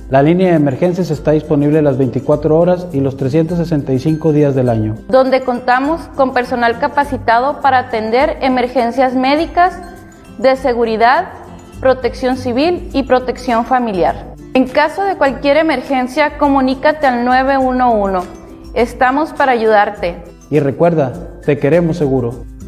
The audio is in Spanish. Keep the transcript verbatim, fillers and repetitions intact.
La línea de emergencias está disponible las veinticuatro horas y los trescientos sesenta y cinco días del año, donde contamos con personal capacitado para atender emergencias médicas, de seguridad, protección civil y protección familiar. En caso de cualquier emergencia, comunícate al nueve uno uno. Estamos para ayudarte. Y recuerda, te queremos seguro.